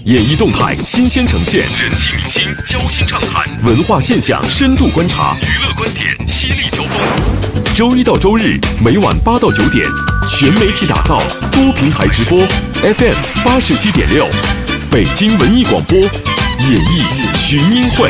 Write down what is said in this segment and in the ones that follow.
演艺动态新鲜呈现，人气明星交心畅谈，文化现象深度观察，娱乐观点犀利交锋。周一到周日每晚8到9点，全媒体打造，多平台直播 ，FM 87.6，北京文艺广播，演艺群英会。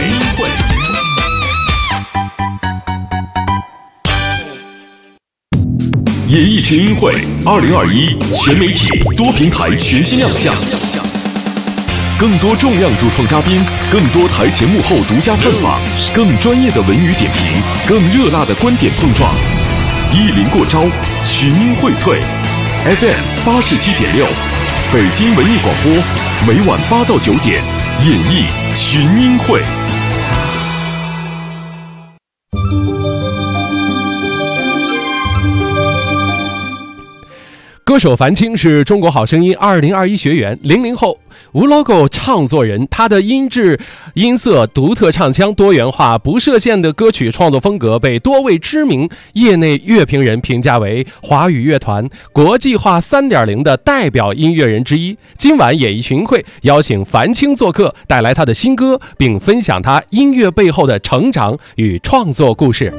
演艺群英会2021全媒体多平台全新亮相，更多重量主创嘉宾，更多台前幕后独家探访，更专业的文娱点评，更热辣的观点碰撞，一临过招，群英荟萃。FM 87.6，北京文艺广播，每晚8到9点，演艺群英会。 歌手樊青是中国好声音2021学员，00后无 logo 唱作人，他的音质、音色、独特唱腔、多元化、不设限的歌曲创作风格，被多位知名业内乐评人评价为华语乐团国际化 3.0 的代表音乐人之一。今晚演艺群会邀请樊青做客，带来他的新歌，并分享他音乐背后的成长与创作故事。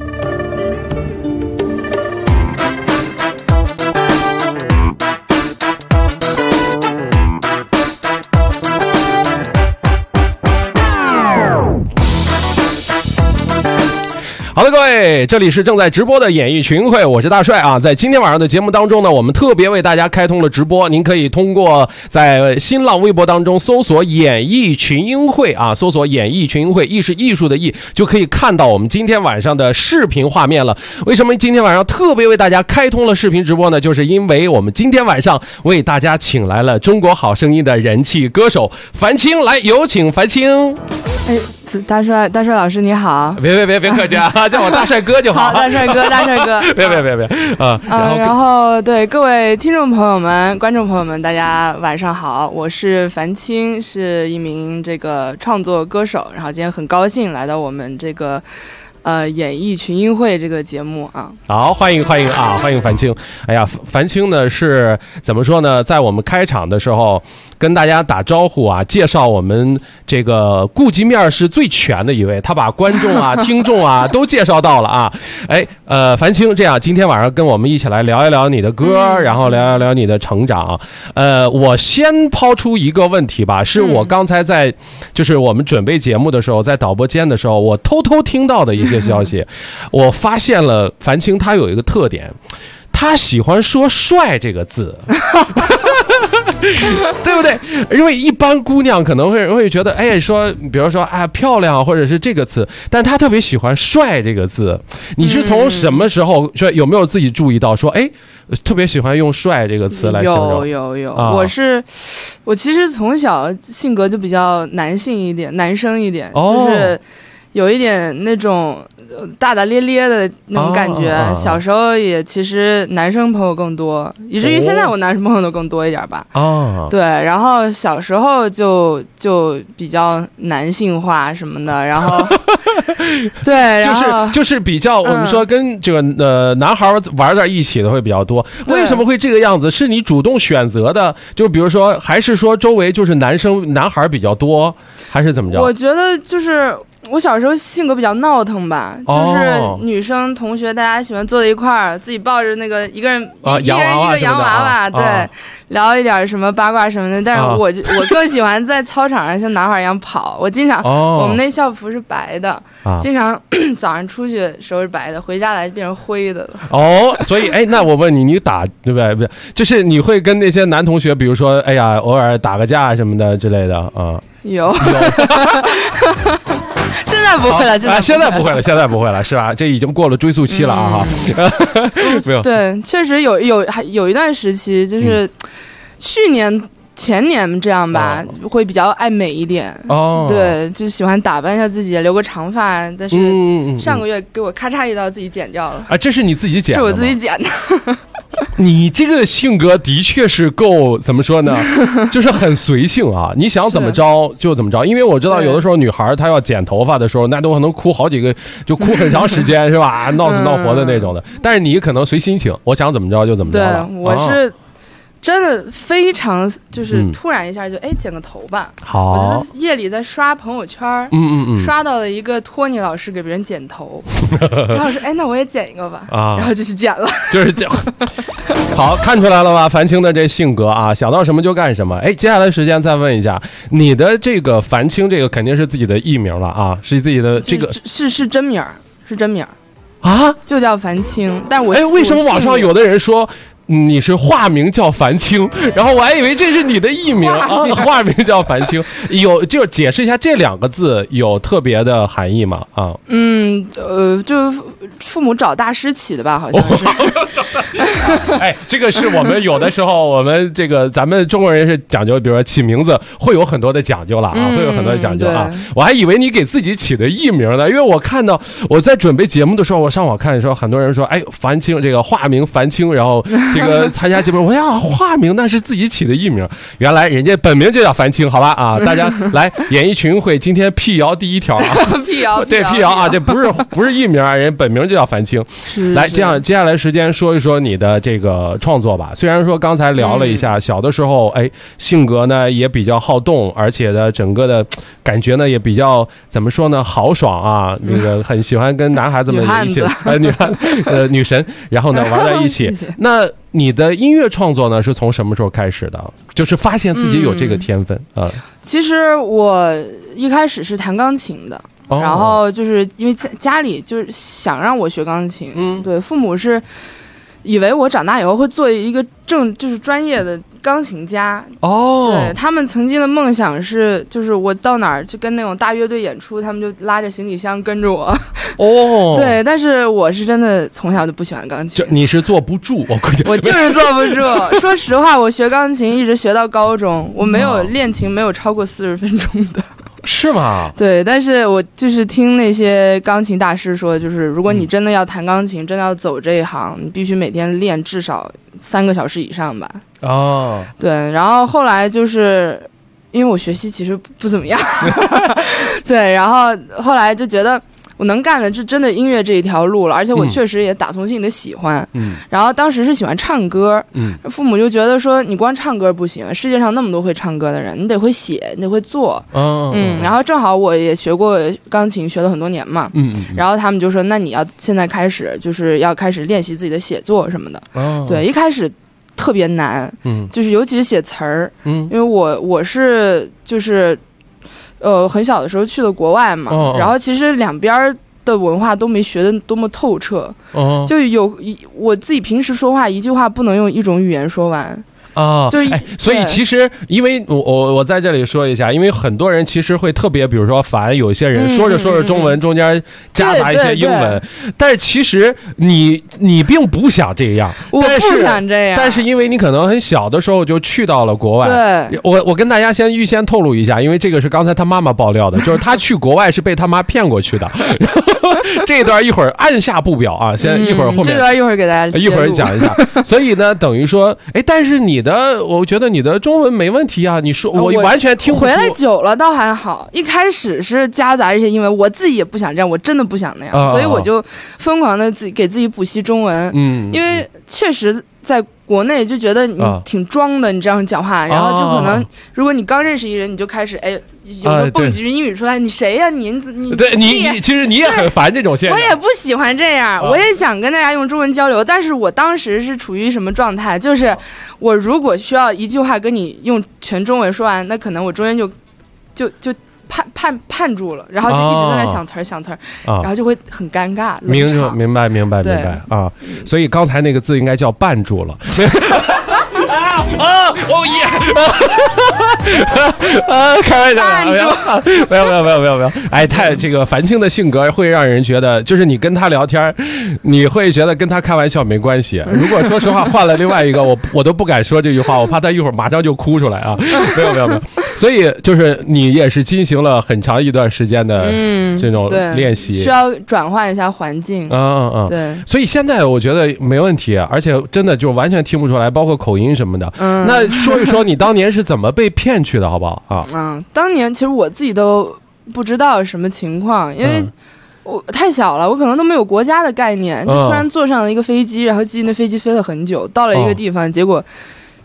好的，各位，这里是正在直播的演艺群会，我是大帅啊。在今天晚上的节目当中呢，我们特别为大家开通了直播，您可以通过在新浪微博当中搜索演艺群英会啊，搜索演艺群英会，艺是艺术的艺，就可以看到我们今天晚上的视频画面了。为什么今天晚上特别为大家开通了视频直播呢？就是因为我们今天晚上为大家请来了中国好声音的人气歌手樊青，来有请樊青。 大帅老师你好。 别客气啊，叫我大帅哥就好。 好，大帅哥别啊。 然后对各位听众朋友们、观众朋友们，大家晚上好，我是樊青，是一名这个创作歌手，然后今天很高兴来到我们这个演艺群英会这个节目啊。 好，欢迎啊，欢迎樊青。哎呀，樊青呢是怎么说呢，在我们开场的时候跟大家打招呼啊，介绍我们这个顾及面是最全的一位，他把观众啊听众啊都介绍到了啊。哎，樊青，这样今天晚上跟我们一起来聊一聊你的歌，然后聊一聊你的成长。我先抛出一个问题吧，是我刚才在就是我们准备节目的时候，在导播间的时候，我偷偷听到的一些消息。我发现了樊青他有一个特点，他喜欢说帅这个字。对不对？因为一般姑娘可能会觉得，哎，说比如说啊漂亮，或者是这个词，但她特别喜欢帅这个字。你是从什么时候说有没有自己注意到说，哎，特别喜欢用帅这个词来形容？ 有，我其实从小性格就比较男性一点，男生一点，就是有一点那种大大咧咧的那种感觉。小时候也其实男生朋友更多，以至于现在我男生朋友都更多一点吧。对，然后小时候就比较男性化什么的，然后对，然后就是比较我们说跟这个男孩玩在一起的会比较多。为什么会这个样子？是你主动选择的？就比如说，还是说周围就是男孩比较多，还是怎么着？ 我觉得就是我小时候性格比较闹腾吧，就是女生同学大家喜欢坐在一块儿，自己抱着那个一个人一个洋娃娃，对，聊一点什么八卦什么的。但是我更喜欢在操场上像男孩一样跑。我经常我们那校服是白的，经常早上出去的时候是白的，回家来变成灰的了。 所以哎，那我问你打对不对？不是，就是你会跟那些男同学，比如说哎呀，偶尔打个架什么的之类的啊？ 有。现在不会了， 现在不会了，是吧？这已经过了追溯期了啊！没有， 对，确实有一段时期，就是去年前年这样吧，会比较爱美一点。对，就喜欢打扮一下自己，留个长发。但是上个月给我咔嚓一刀，自己剪掉了。 这是你自己剪的？ 是我自己剪的。 你这个性格的确是够怎么说呢，就是很随性啊，你想怎么着就怎么着。因为我知道有的时候女孩她要剪头发的时候，那都可能哭好几个，就哭很长时间是吧，闹死闹活的那种的。但是你可能随心情，我想怎么着就怎么着了。 对，我是真的非常就是突然一下就剪个头吧。 好， 我是夜里在刷朋友圈，刷到了一个托尼老师给别人剪头，然后我说那我也剪一个吧，然后就去剪了， 就是这样。好，看出来了吧？樊青的这性格啊，想到什么就干什么。接下来时间再问一下，你的这个樊青，这个肯定是自己的艺名了啊，是自己的这个是真名，是真名啊， 就叫樊青。但我为什么网上有的人说你是化名叫樊青，然后我还以为这是你的艺名啊，化名叫樊青，就解释一下这2个字有特别的含义吗？啊， 就父母找大师起的吧，好像是。 这个是我们有的时候，我们这个咱们中国人是讲究，比如说起名字会有很多的讲究了啊，会有很多的讲究啊。我还以为你给自己起的艺名呢，因为我看到我在准备节目的时候，我上网看的时候，很多人说，樊青这个化名樊青，然后这个参加节目，我呀化名那是自己起的艺名，原来人家本名就叫樊青，好吧啊，大家来演艺群会今天辟谣第一条啊， 辟谣对辟谣啊，这不是艺名啊，人本名就叫樊青。来，这样接下来时间说一说你的这个创作吧。虽然说刚才聊了一下，小的时候性格呢也比较好动，而且呢整个的感觉呢也比较怎么说呢豪爽啊，那个很喜欢跟男孩子们一起女神，然后呢玩在一起。那你的音乐创作呢是从什么时候开始的？就是发现自己有这个天分啊。 其实我一开始是弹钢琴的。然后就是因为家里就是想让我学钢琴，对，父母是以为我长大以后会做一个就是专业的钢琴家。对，他们曾经的梦想是，就是我到哪儿就跟那种大乐队演出，他们就拉着行李箱跟着我。对，但是我是真的从小就不喜欢钢琴。 你是坐不住， 我就是坐不住。说实话，我学钢琴一直学到高中，我没有练琴没有超过40分钟的。 是吗？ 对，但是我就是听那些钢琴大师说，就是如果你真的要弹钢琴，真的要走这一行，你必须每天练至少3个小时以上吧。对，然后后来就是因为我学习其实不怎么样，对，然后后来就觉得我能干的是真的音乐这一条路了，而且我确实也打从心里的喜欢。然后当时是喜欢唱歌，父母就觉得说你光唱歌不行，世界上那么多会唱歌的人，你得会写，你得会做。然后正好我也学过钢琴，学了很多年嘛。然后他们就说那你要现在开始就是要开始练习自己的写作什么的。对，一开始特别难，就是尤其是写词儿，因为我是就是很小的时候去了国外嘛，然后其实两边的文化都没学的多么透彻，就我自己平时说话一句话不能用一种语言说完。就是所以其实因为我在这里说一下，因为很多人其实会特别，比如说烦有些人说着中文中间夹杂一些英文，但是其实你并不想这样， 我不想这样， 但是因为你可能很小的时候就去到了国外。 对， 我跟大家预先透露一下，因为这个是刚才他妈妈爆料的，就是他去国外是被他妈骗过去的。这一段一会儿按下不表啊，先一会儿后面这段一会儿给大家一会儿讲一下。所以呢，等于说，但是我觉得你的中文没问题啊，你说我完全听不出。 回来久了倒还好，一开始是夹杂一些英文，我自己也不想这样，我真的不想那样，所以我就疯狂的给自己补习中文。因为确实在国内就觉得你挺装的，你这样讲话，然后就可能如果你刚认识一人，你就开始有时候蹦几句英语出来，你谁呀？你对你其实你也很烦这种现象。 我也不喜欢这样，我也想跟大家用中文交流，但是我当时是处于什么状态？就是我如果需要一句话跟你用全中文说完，那可能我中间就判住了，然后就一直在那想词儿，然后就会很尴尬。 明白啊！所以刚才那个字应该叫绊住了。开玩笑，没有。太这个樊青的性格会让人觉得，就是你跟他聊天，你会觉得跟他开玩笑没关系。如果说实话换了另外一个，我都不敢说这句话，我怕他一会儿马上就哭出来啊！没有。所以就是你也是进行了很长一段时间的这种练习， 需要转换一下环境。对。所以现在我觉得没问题，而且真的就完全听不出来，包括口音什么的。那说一说你当年是怎么被骗去的，好不好啊？ 当年其实我自己都不知道什么情况，因为我太小了，我可能都没有国家的概念，就突然坐上了一个飞机，然后那飞机飞了很久，到了一个地方，结果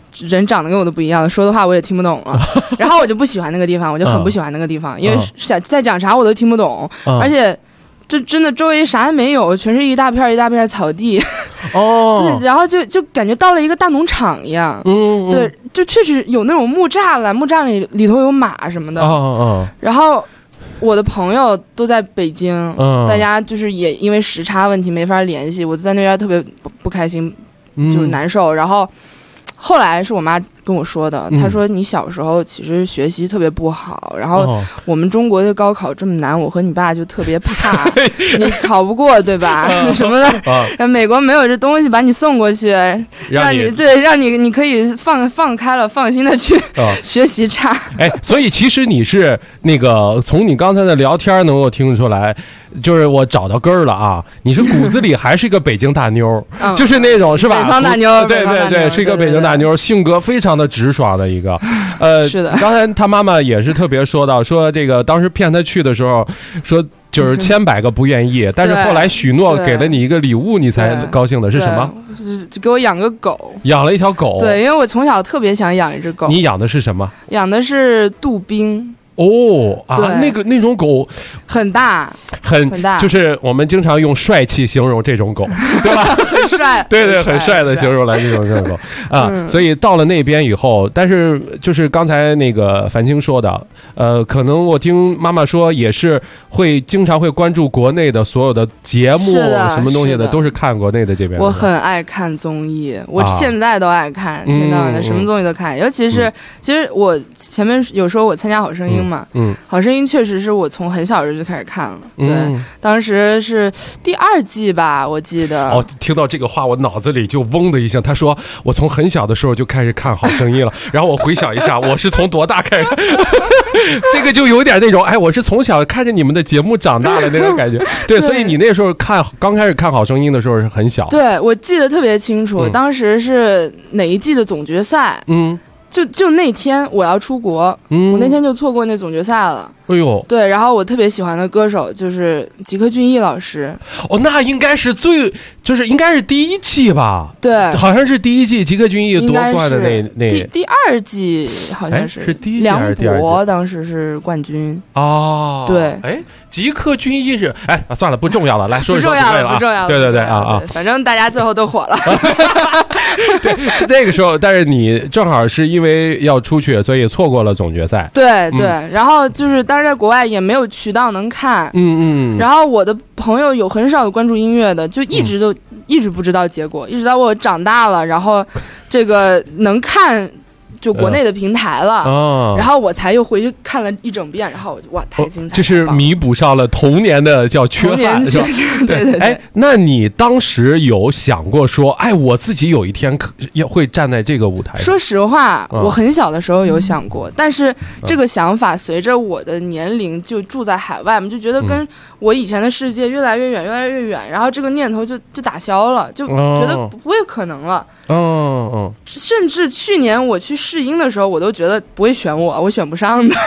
人长得跟我都不一样，说的话我也听不懂了。然后我就不喜欢那个地方，我就很不喜欢那个地方，因为在讲啥我都听不懂，而且这真的周围啥也没有，全是一大片一大片草地。对，然后就感觉到了一个大农场一样。对，就确实有那种木栅栏，木栅里头有马什么的。然后我的朋友都在北京，大家就是也因为时差问题没法联系，我在那边特别不开心，就难受。然后后来是我妈跟我说的，她说你小时候其实学习特别不好，然后我们中国的高考这么难，我和你爸就特别怕你考不过，对吧？什么的，美国没有这东西，把你送过去，让你可以放开了，放心的去学习差。 哎，所以其实你是那个从你刚才的聊天能够听出来。就是我找到根儿了啊！你是骨子里还是一个北京大妞，就是那种是吧？ 北方大妞， 对对对，是一个北京大妞，性格非常的直爽的一个。 是的。 刚才他妈妈也是特别说到，说这个当时骗他去的时候，说就是千百个不愿意，但是后来许诺给了你一个礼物，你才高兴的是什么？ 给我养个狗， 养了一条狗。 对，因为我从小特别想养一只狗。 你养的是什么？ 养的是杜宾。 那种狗很大， 很大，就是我们经常用帅气形容这种狗，对吧？ 很帅， 对对，很帅的形容来这种狗啊。所以到了那边以后，但是就是刚才那个樊青说的，可能我听妈妈说也是会经常会关注国内的所有的节目，什么东西的都是看国内的这边。 我很爱看综艺，我现在都爱看，听到的什么综艺都看，尤其是其实我前面有说我参加好声音。好声音确实是我从很小时候就开始看了，对，当时是第2季吧，我记得。 听到这个话，我脑子里就嗡的一下。他说我从很小的时候就开始看好声音了，然后我回想一下，我是从多大开始？这个就有点那种，哎，我是从小看着你们的节目长大的那种感觉。对，所以你那时候刚开始看好声音的时候是很小。 对，我记得特别清楚，当时是哪一季的总决赛？就那天我要出国，我那天就错过那总决赛了。 哎呦， 对，然后我特别喜欢的歌手就是吉克隽逸老师。 那应该是应该是第1季吧？ 对， 好像是第1季吉克隽逸夺冠的那第2季好像是第1季还是第2季？ 梁博当时是冠军。 对，哎，吉克隽逸是算了，不重要了，来说一说。 不重要， 对对对啊！ 反正大家最后都火了。 对，那个时候，但是你正好是因为要出去，所以错过了总决赛。 对对，然后就是当时在国外也没有渠道能看，然后我的朋友有很少的关注音乐的，就一直不知道结果，一直到我长大了，然后这个能看。就国内的平台了，然后我才又回去看了一整遍，然后我就哇，太精彩了！ 这是弥补上了童年的叫缺憾，是吧？ 对对对。 哎，那你当时有想过说，哎，我自己有一天也会站在这个舞台上？ 说实话，我很小的时候有想过，但是这个想法随着我的年龄就住在海外嘛，就觉得跟我以前的世界越来越远，越来越远，然后这个念头就打消了，就觉得不会可能了。甚至去年我去试音的时候，我都觉得不会选我选不上的。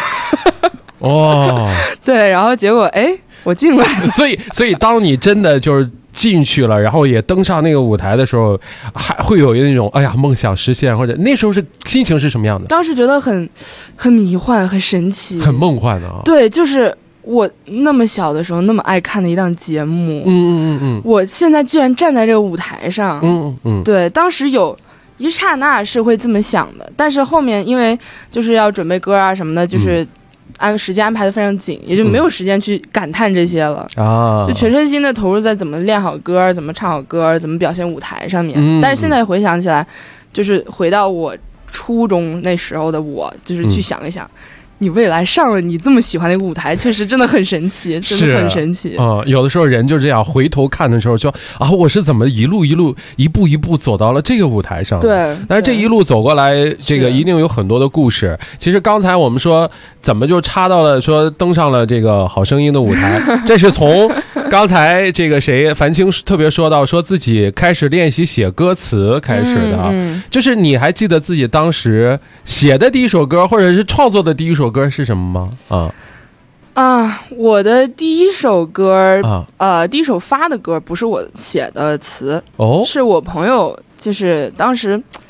对，然后结果我进来了。 所以当你真的就是进去了，然后也登上那个舞台的时候，还会有那种哎呀梦想实现，或者那时候是心情是什么样的？ 当时觉得很迷幻，很神奇， 很梦幻的啊。 对，就是我那么小的时候那么爱看的一档节目，我现在居然站在这个舞台上，对，当时有一刹那是会这么想的，但是后面因为就是要准备歌啊什么的，就是时间安排的非常紧，也就没有时间去感叹这些了就全身心的投入在怎么练好歌，怎么唱好歌，怎么表现舞台上面。但是现在回想起来，就是回到我初中那时候的我，就是去想一想。你未来上了你这么喜欢的一个舞台，确实真的很神奇，真的很神奇。 有的时候人就这样回头看的时候说我是怎么一步一步走到了这个舞台上。 对， 但是这一路走过来，这个一定有很多的故事。其实刚才我们说怎么就插到了说登上了这个好声音的舞台，这是从刚才这个樊青特别说到说自己开始练习写歌词开始的就是你还记得自己当时写的第一首歌或者是创作的第一首歌是什么吗？ 我的第一首歌第一首发的歌不是我写的词是我朋友，就是当时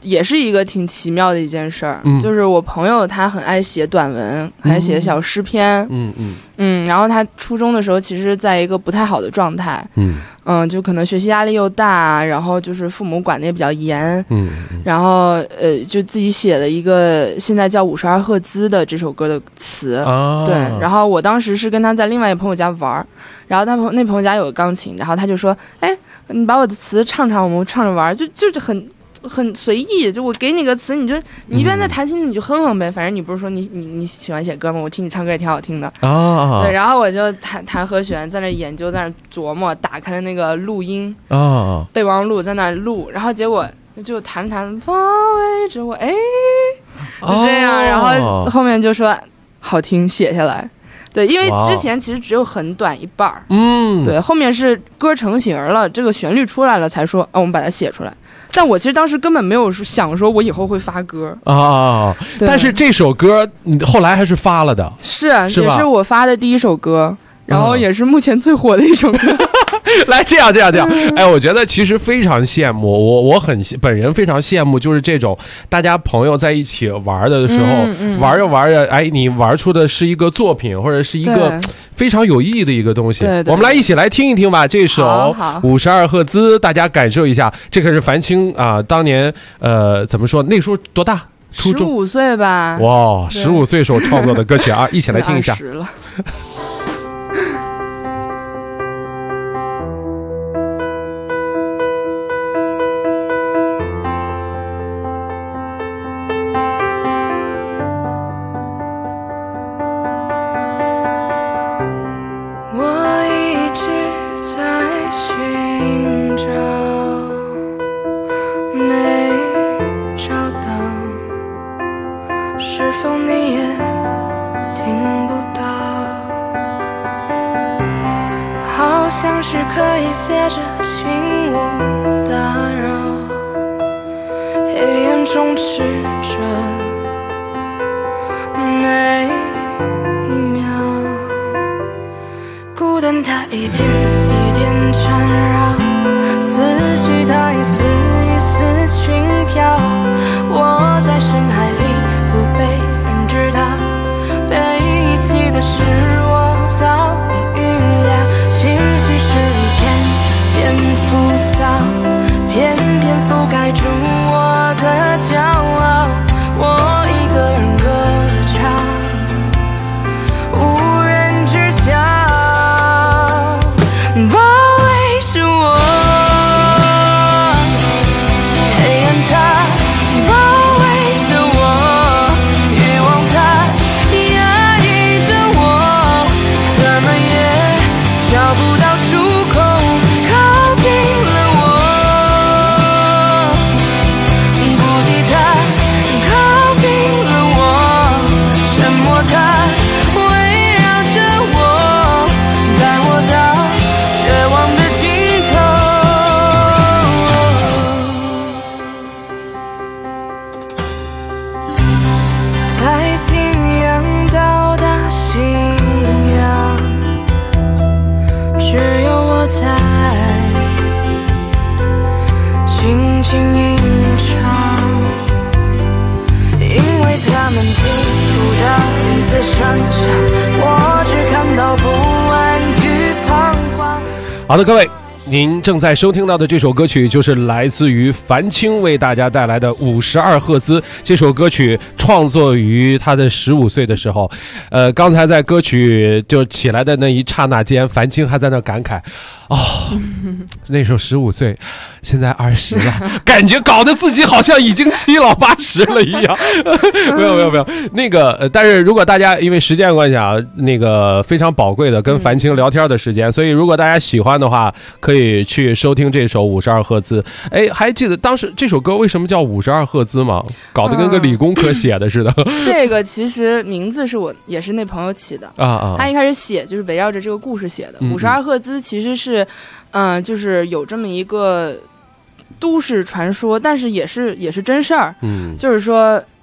也是一个挺奇妙的一件事儿，就是我朋友他很爱写短文，还写小诗篇，然后他初中的时候其实在一个不太好的状态，就可能学习压力又大，然后就是父母管的也比较严，然后就自己写了一个现在叫52赫兹的这首歌的词，对，然后我当时是跟他在另外一个朋友家玩，然后那朋友家有个钢琴，然后他就说，哎，你把我的词唱唱，我们唱着玩，就是很随意，就我给你个词，你一边在弹琴你就哼哼呗，反正你不是说你喜欢写歌吗？我听你唱歌也挺好听的对，然后我就弹和弦，在那研究，在那琢磨，打开了那个录音备忘录，在那录，然后结果就弹包围着我，哎，就这样，然后后面就说好听，写下来。对，因为之前其实只有很短一半对，后面是歌成型了，这个旋律出来了，才说我们把它写出来。但我其实当时根本没有想说我以后会发歌但是这首歌后来还是发了的， 也是我发的第一首歌，然后也是目前最火的一首歌。 来，这样，哎，我觉得其实非常羡慕，我本人非常羡慕，就是这种大家朋友在一起玩的时候，玩着，哎，你玩出的是一个作品，或者是一个非常有意义的一个东西。 对， 我们来一起来听一听吧，这首52赫兹，大家感受一下。这可是樊青啊，当年怎么说？那时候多大？初中 15岁吧。 哇，15岁时候创作的歌曲啊，一起来听一下。 20了。 像是可以写着轻无打扰，黑暗充斥着每一秒，孤单它一点一点缠绕，思绪它一丝一丝轻飘，我在深海里不被人知道，被遗弃的是我早已预料，情绪是一片片浮躁，偏偏覆盖住我的骄傲，我一个人歌唱，无人知晓，包围着我，黑暗它包围着我，欲望它压抑着我，怎么也找不到出口，靠近了我，不计它靠近了我，沉默它围绕着我，带我到绝望的尽头。太平洋到达夕阳，只有我在轻轻吟唱，因为他们听不到彼此声响，我只看到不安与彷徨。 好的，各位，您正在收听到的这首歌曲就是来自于樊青为大家带来的52赫兹。这首歌曲创作于他的15岁的时候，刚才在歌曲就起来的那一刹那间，樊青还在那感慨，那时候15岁，现在20了，感觉搞得自己好像已经7老80了一样。没有，那个但是如果大家因为时间关系啊，那个非常宝贵的跟樊青聊天的时间，所以如果大家喜欢的话，可以去收听这首52赫兹。哎，还记得当时这首歌为什么叫52赫兹吗？搞得跟个理工科写的似的。 这个其实名字是也是那朋友起的他一开始写就是围绕着这个故事写的。52赫兹其实是就是有这么一个都市传说，但是也是真事儿。就是说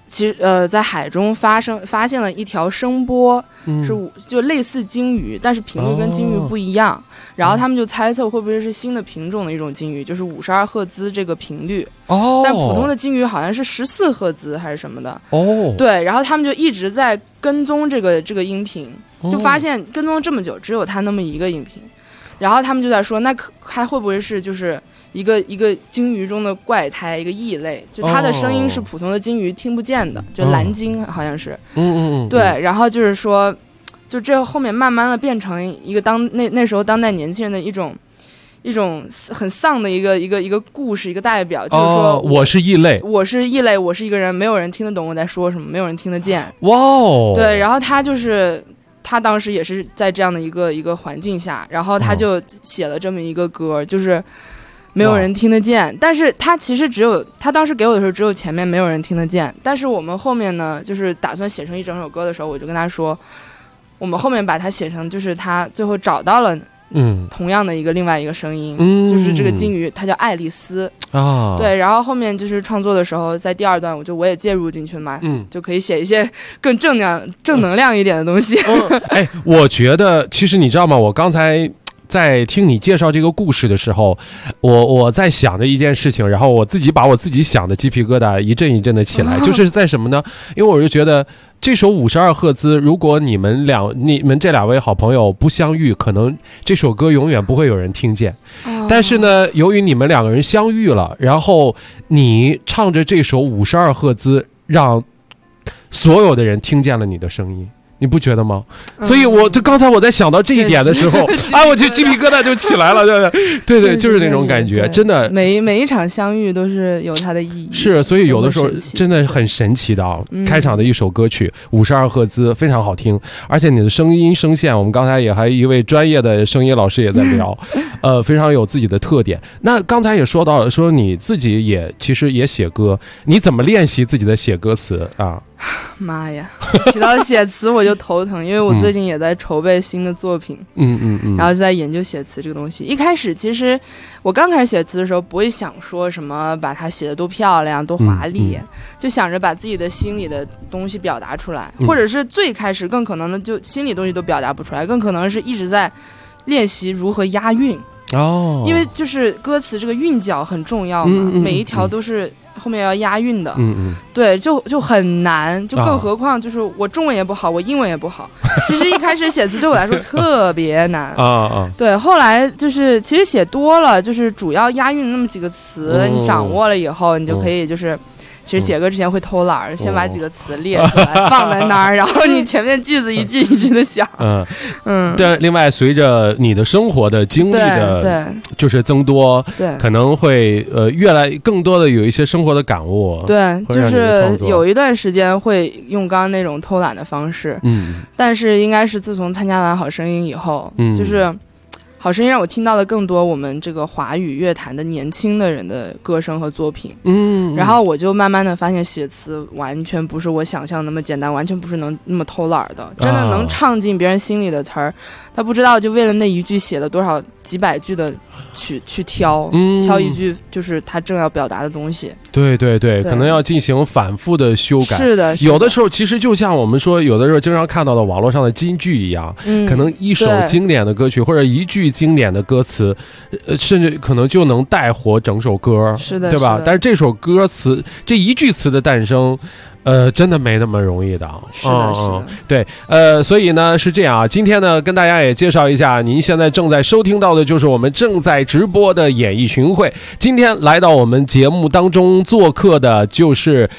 其实在海中发现了一条声波，就类似鲸鱼，但是频率跟鲸鱼不一样。然后他们就猜测会不会是新的品种的一种鲸鱼，就是52赫兹这个频率。但普通的鲸鱼好像是14赫兹还是什么的。对，然后他们就一直在跟踪这个音频，就发现跟踪这么久，只有它那么一个音频。然后他们就在说，那它会不会是就是一个鲸鱼中的怪胎，一个异类，就它的声音是普通的鲸鱼听不见的，就蓝鲸好像是。对，然后就是说，就这后面慢慢的变成一个那时候当代年轻人的一种很丧的一个故事，一个代表，就是说我是异类， 我是异类，我是一个人，没有人听得懂我在说什么，没有人听得见。对，然后他当时也是在这样的一个环境下，然后他就写了这么一个歌，就是没有人听得见。但是他其实他当时给我的时候只有前面没有人听得见，但是我们后面呢，就是打算写成一整首歌的时候，我就跟他说，我们后面把它写成就是他最后找到了同样的另外一个声音，就是这个鲸鱼，它叫爱丽丝对，然后后面就是创作的时候，在第2段我也介入进去了嘛，就可以写一些更正能量一点的东西。 我觉得其实你知道吗？我刚才在听你介绍这个故事的时候，我在想着一件事情，然后我自己把我自己想的鸡皮疙瘩一阵一阵的起来，就是在什么呢？因为我就觉得这首52赫兹，如果你们这2位好朋友不相遇，可能这首歌永远不会有人听见。但是呢，由于你们2个人相遇了，然后你唱着这首52赫兹，让所有的人听见了你的声音。你不觉得吗？所以刚才我在想到这一点的时候我就鸡皮疙瘩就起来了，对，就是那种感觉，真的每一场相遇都是有它的意义。 是，所以有的时候真的很神奇的开场的一首歌曲52赫兹非常好听，而且你的声音声线，我们刚才也还一位专业的声音老师也在聊非常有自己的特点。那刚才也说到了，说你自己其实也写歌，你怎么练习自己的写歌词啊？ 妈呀，提到写词我就头疼，因为我最近也在筹备新的作品，然后就在研究写词这个东西。一开始其实我刚开始写词的时候，不会想说什么把它写得多漂亮多华丽，就想着把自己的心里的东西表达出来，或者是最开始更可能的就心里东西都表达不出来，更可能是一直在练习如何押韵。因为就是歌词这个韵脚很重要嘛，每一条都是后面要押韵的，对，就很难，就更何况就是我中文也不好，我英文也不好，其实一开始写词对我来说特别难对，后来就是其实写多了，就是主要押韵那么几个词，你掌握了以后，你就可以就是其实写歌之前会偷懒，先把几个词列出来放在那儿，然后你前面句子一句一句的想。 对。另外，随着你的生活的经历的，就是增多，对，可能会越来更多的有一些生活的感悟。对， 就是有一段时间会用刚刚那种偷懒的方式，但是应该是自从参加完《好声音》以后，就是好声音让我听到了更多我们这个华语乐坛的年轻的人的歌声和作品，然后我就慢慢的发现写词完全不是我想象那么简单，完全不是能那么偷懒的，真的能唱进别人心里的词儿，他不知道就为了那一句写了多少几百句的去挑一句就是他正要表达的东西。 对，可能要进行反复的修改。 是的， 有的时候其实就像我们说，有的时候经常看到的网络上的金句一样，可能一首经典的歌曲或者一句经典的歌词，甚至可能就能带活整首歌， 是的， 对吧？但是这首歌词这一句词的诞生，真的没那么容易的。 是的， 对，所以呢是这样啊。今天呢跟大家也介绍一下，您现在正在收听到的就是我们正在直播的演艺群会。今天来到我们节目当中做客的就是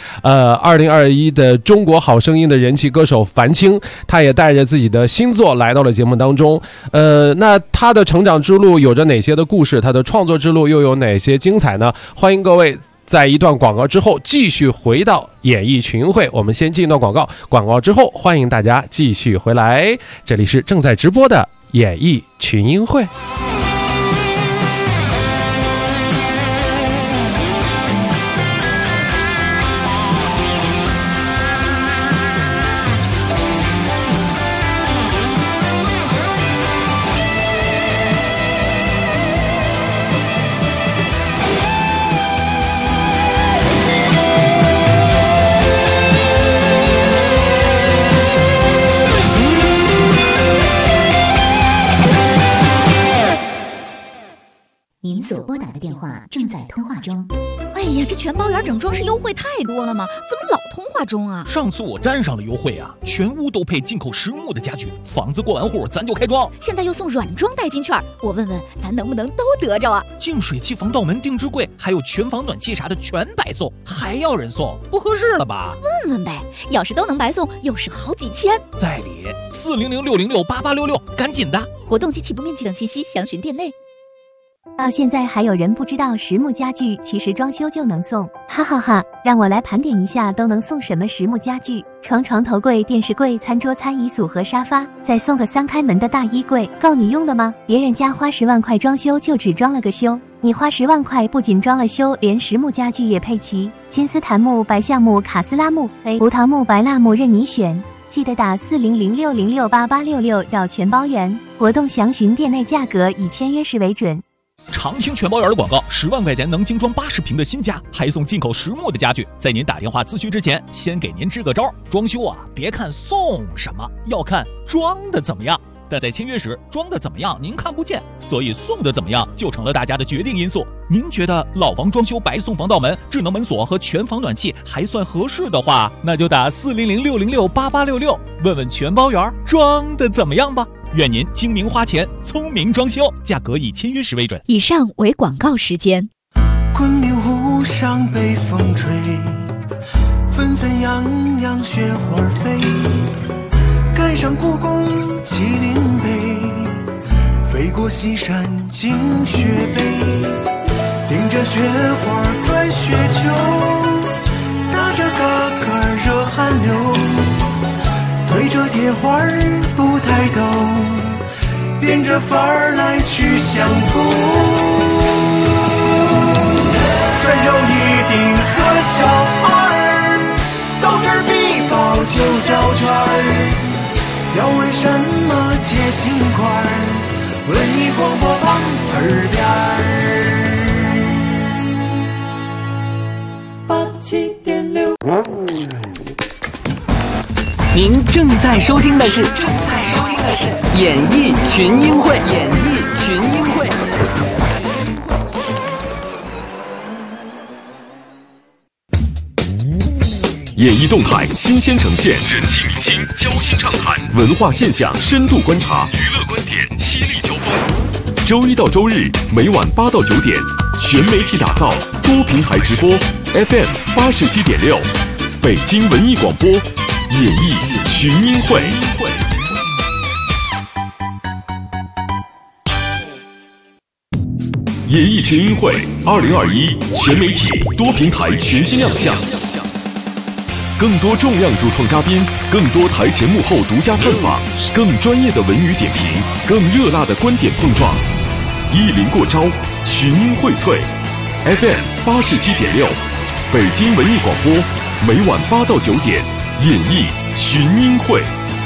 2021的中国好声音的人气歌手樊青，他也带着自己的新作来到了节目当中。那他的成长之路有着哪些的故事？他的创作之路又有哪些精彩呢？欢迎各位在一段广告之后继续回到演艺群会。我们先进一段广告，广告之后欢迎大家继续回来，这里是正在直播的演艺群英会。 打的电话正在通话中。 哎呀，这全包圆整装饰优惠太多了吗？怎么老通话中啊？ 上次我沾上了优惠啊，全屋都配进口实木的家具，房子过完户咱就开装。 现在又送软装代金券，我问问咱能不能都得着啊？ 净水器、防盗门、定制柜，还有全房暖气啥的全白送，还要人送，不合适了吧？ 问问呗，要是都能白送，又省好几千。 在理，400-606-8866，赶紧的。 活动及起步面积等信息详询店内。 到现在还有人不知道实木家具其实装修就能送，哈哈哈！让我来盘点一下都能送什么实木家具：床、床头柜、电视柜、餐桌、餐椅组和沙发，再送个3开门的大衣柜，够你用的吗？别人家花10万块装修就只装了个修，你花10万块不仅装了修，连实木家具也配齐，金丝檀木、白橡木、卡斯拉木、胡桃木、白蜡木任你选。记得打400-606-8866要全包圆，活动详询店内价格，以签约时为准。 常听全包圆的广告，10万块钱能精装80平的新家，还送进口实木的家具。在您打电话咨询之前，先给您支个招：装修啊，别看送什么，要看装的怎么样。但在签约时，装的怎么样您看不见，所以送的怎么样就成了大家的决定因素。您觉得老房装修白送防盗门、智能门锁和全房暖气还算合适的话，那就打400-606-8866，问问全包圆装的怎么样吧。愿您精明花钱，聪明装修，价格以签约时为准。 以上为广告时间。 昆明湖上北风吹，纷纷扬扬雪花飞，赶上故宫麒麟碑，飞过西山进雪北，顶着雪花转雪球，打着嘎嘎热汗流，推着铁环不抬头，变着法儿来去相逢。山有一顶和小二，到这儿必报就交圈儿。要为什么接心块儿？文艺广播旁耳边儿。87.6。 您正在收听的是演艺群英会。 演艺动态新鲜呈现，人气明星交心畅谈，文化现象深度观察，娱乐观点犀利交锋。周一到周日每晚8到9点，全媒体打造，多平台直播 ，FM 87.6，北京文艺广播，演艺群英会。演艺群英会2021全媒体多平台全新亮相。更多重量主创嘉宾，更多台前幕后独家探访，更专业的文娱点评，更热辣的观点碰撞，一临过招，群英荟萃。FM 87.6，北京文艺广播，每晚8到9点，演艺群英会。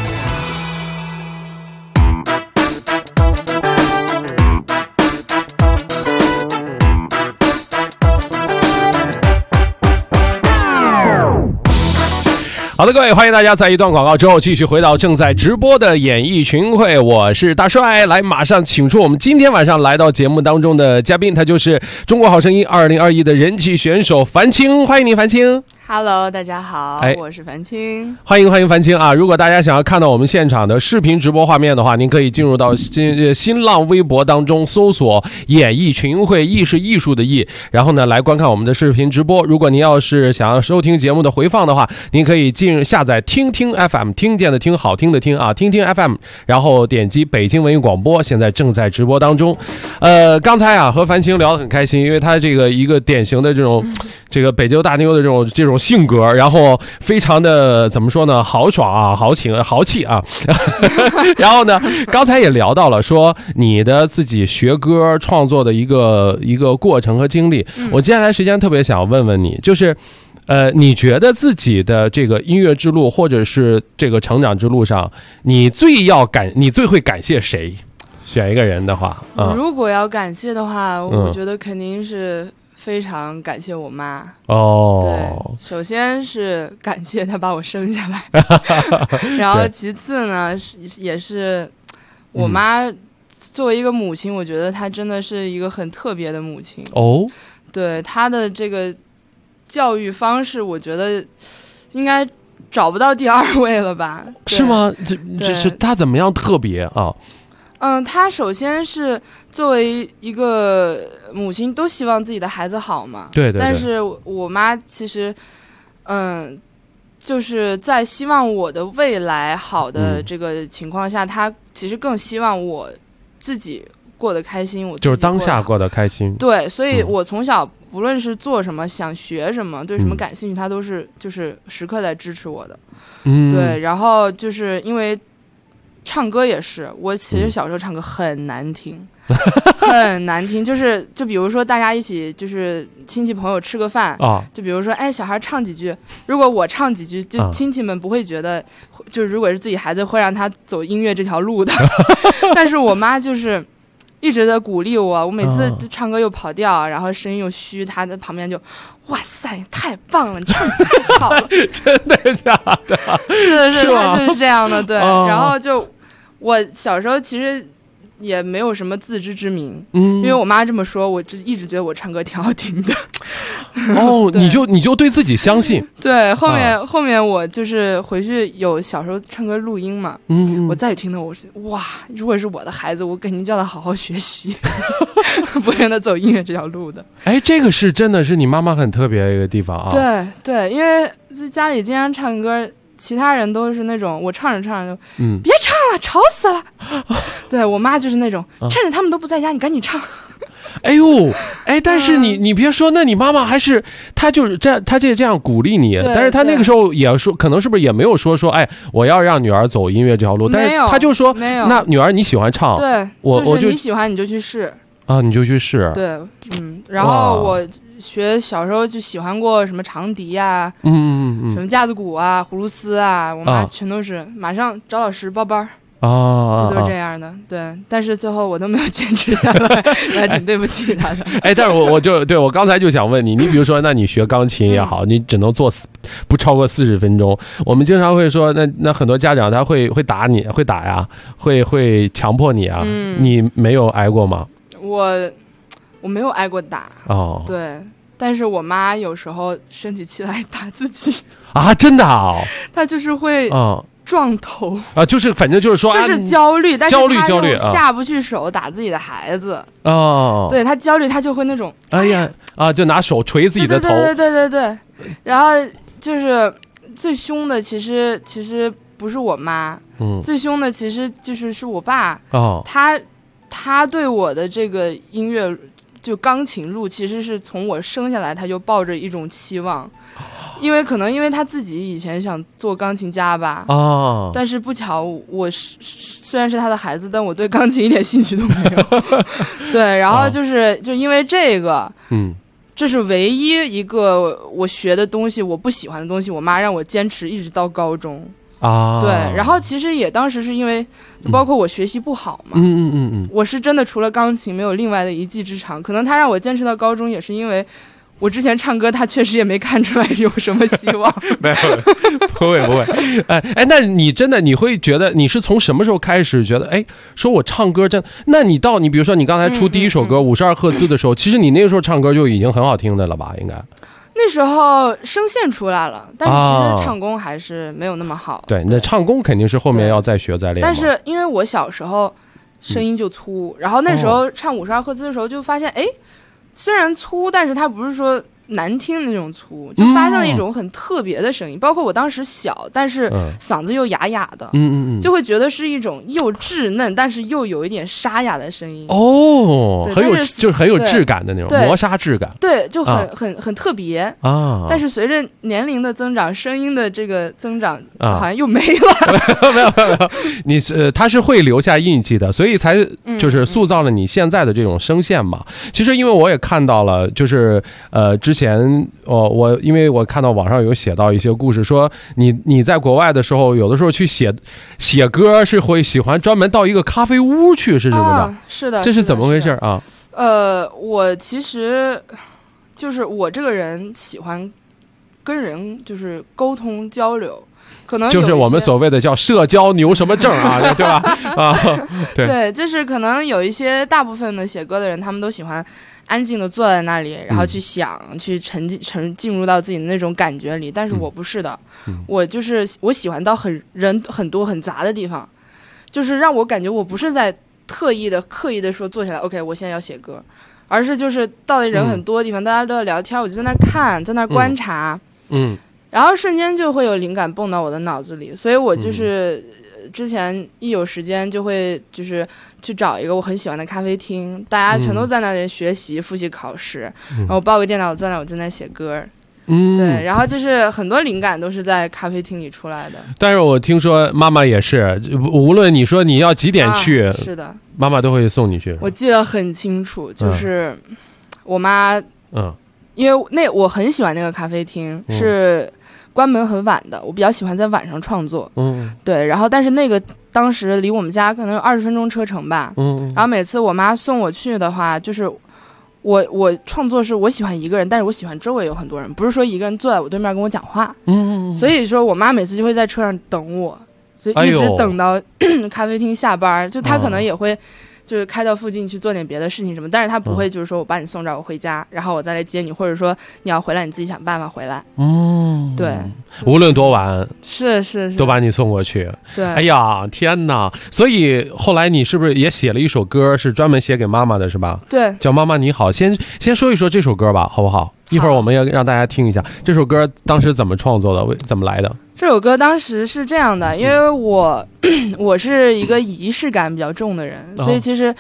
好的，各位，欢迎大家在一段广告之后继续回到正在直播的演艺群英会，我是大帅，来马上请出我们今天晚上来到节目当中的嘉宾，他就是中国好声音2021的人气选手樊青，欢迎你，樊青。 Hello， 大家好，我是樊青， 欢迎樊青啊！如果大家想要看到我们现场的视频直播画面的话，您可以进入到新浪微博当中搜索“演艺群英会”，艺是艺术的艺，然后呢来观看我们的视频直播。如果您要是想要收听节目的回放的话，您可以下载听听 FM， 听见的听，好听的听啊，听听 FM， 然后点击北京文艺广播，现在正在直播当中。刚才啊和樊青聊得很开心，因为他这个一个典型的这种这个北京大妞的这种性格，然后非常的怎么说呢，豪爽啊，豪气啊。然后呢，刚才也聊到了说你的自己学歌创作的一个过程和经历。我接下来时间特别想问问你，就是你觉得自己的这个音乐之路或者是这个成长之路上，你最会感谢谁？选一个人的话， 如果要感谢的话，我觉得肯定是非常感谢我妈。对，首先是感谢她把我生下来，然后其次呢也是我妈作为一个母亲，我觉得她真的是一个很特别的母亲。 哦， 对她的这个教育方式，我觉得应该找不到第2位了吧？ 是吗？这是她怎么样特别啊？ 她首先是作为一个母亲，都希望自己的孩子好嘛。 对。 但是我妈其实，就是在希望我的未来好的这个情况下，她其实更希望我自己过得开心，我自己就是当下过得开心。 对，所以我从小不论是做什么，想学什么，对什么感兴趣，她都是就是时刻在支持我的。对，然后就是因为唱歌也是，我其实小时候唱歌很难听，很难听，就比如说大家一起就是亲戚朋友吃个饭啊，就比如说哎小孩唱几句，如果我唱几句，就亲戚们不会觉得，就如果是自己孩子会让他走音乐这条路的，但是我妈就是一直在鼓励我，我每次唱歌又跑调，然后声音又虚，她在旁边就哇塞你太棒了，你唱得太好了。 真的假的？ 是的，她就是这样的。对，然后就我小时候其实也没有什么自知之明，因为我妈这么说，我就一直觉得我唱歌挺好听的。 哦，你就对自己相信。 对，后面我就是回去有小时候唱歌录音嘛，我再听的我是哇，如果是我的孩子，我肯定叫他好好学习，不让他走音乐这条路的。哎， 这个是真的是你妈妈很特别的一个地方啊。 对，因为在家里经常唱歌。其他人都是那种我唱着唱着就别唱了吵死了，对，我妈就是那种趁着他们都不在家你赶紧唱。 哎呦，哎，但是你别说，那你妈妈还是她就是她这样鼓励你，但是她那个时候也说，可能是不是也没有说哎我要让女儿走音乐这条路，但是她就说没有， 那女儿你喜欢唱， 对，就是你喜欢你就去试啊，你就去试。 对，然后我小时候就喜欢过什么长笛啊，什么架子鼓啊、葫芦丝啊，我妈全都是马上找老师报班啊，都是这样的。对，但是最后我都没有坚持下来，还挺对不起她的。 哎，但是我刚才就想问你比如说，那你学钢琴也好，你只能做不超过40分钟。我们经常会说，那很多家长他会打你，会打呀，会强迫你啊，你没有挨过吗？ 我没有挨过打对，但是我妈有时候生起气来打自己啊，真的啊， 她就是会撞头啊，就是反正就是说就是焦虑，但是她又下不去手打自己的孩子对， 她焦虑，她就会那种哎呀就拿手捶自己的头， 对，然后就是最凶的其实不是我妈，最凶的其实是我爸他对我的这个音乐就钢琴路其实是从我生下来他就抱着一种期望，因为他自己以前想做钢琴家吧但是不巧我虽然是他的孩子，但我对钢琴一点兴趣都没有对，然后就因为这个这是唯一一个我学的东西我不喜欢的东西，我妈让我坚持一直到高中对，然后其实也当时是因为包括我学习不好嘛我是真的除了钢琴没有另外的一技之长，可能他让我坚持到高中也是因为我之前唱歌他确实也没看出来有什么希望没有不会哎，那你会觉得你是从什么时候开始觉得哎说我唱歌真，那你比如说你刚才出第一首歌52赫兹的时候其实你那个时候唱歌就已经很好听的了吧，应该那时候声线出来了，但是其实唱功还是没有那么好对，那唱功肯定是后面要再学再练， 但是因为我小时候声音就粗然后那时候唱52赫兹的时候就发现哎虽然粗，但是它不是说难听的那种粗，就发现了一种很特别的声音包括我当时小但是嗓子又哑哑的就会觉得是一种又稚嫩但是又有一点沙哑的声音就是很有质感的那种磨砂质感，对， 就很特别但是随着年龄的增长声音的这个增长好像又没了没有你它是会留下印记的，所以才就是塑造了你现在的这种声线嘛其实因为我也看到了就是之前因为我看到网上有写到一些故事说你在国外的时候有的时候去写歌是会喜欢专门到一个咖啡屋去是不是是的， 这是怎么回事啊我其实就是我这个人喜欢跟人就是沟通交流， 可能就是我们所谓的叫社交牛什么症啊，对吧？啊， 对，就是可能有一些大部分的写歌的人，他们都喜欢安静的坐在那里，然后去想，去进入到自己的那种感觉里。但是我不是的，我喜欢到人很多很杂的地方，就是让我感觉我不是在刻意的说坐下来 ，OK， 我现在要写歌，而是就是到了人很多的地方，大家都在聊天，我就在那看，在那观察，然后瞬间就会有灵感蹦到我的脑子里，所以我就是之前一有时间就会就是去找一个我很喜欢的咖啡厅，大家全都在那里学习复习考试，然后我抱个电脑我坐那，我正在写歌。对，然后就是很多灵感都是在咖啡厅里出来的。 但是我听说妈妈也是，无论你说你要几点去， 是的， 妈妈都会送你去。 我记得很清楚，就是我妈，因为我很喜欢那个咖啡厅，是关门很晚的，我比较喜欢在晚上创作。对，然后但是那个当时离我们家可能有20分钟车程吧。然后每次我妈送我去的话，就是我创作是我喜欢一个人，但是我喜欢周围有很多人，不是说一个人坐在我对面跟我讲话。所以说我妈每次就会在车上等我，所以一直等到咖啡厅下班，就她可能也会就是开到附近去做点别的事情什么，但是她不会就是说我把你送这儿我回家，然后我再来接你，或者说你要回来你自己想办法回来。对， 无论多晚是都把你送过去。 对， 哎呀天哪！所以后来你是不是也写了一首歌，是专门写给妈妈的，是吧？ 对， 叫妈妈你好。先说一说这首歌吧，好不好？一会儿我们要让大家听一下这首歌当时怎么创作的，怎么来的。 这首歌当时是这样的，因为我是一个仪式感比较重的人，所以其实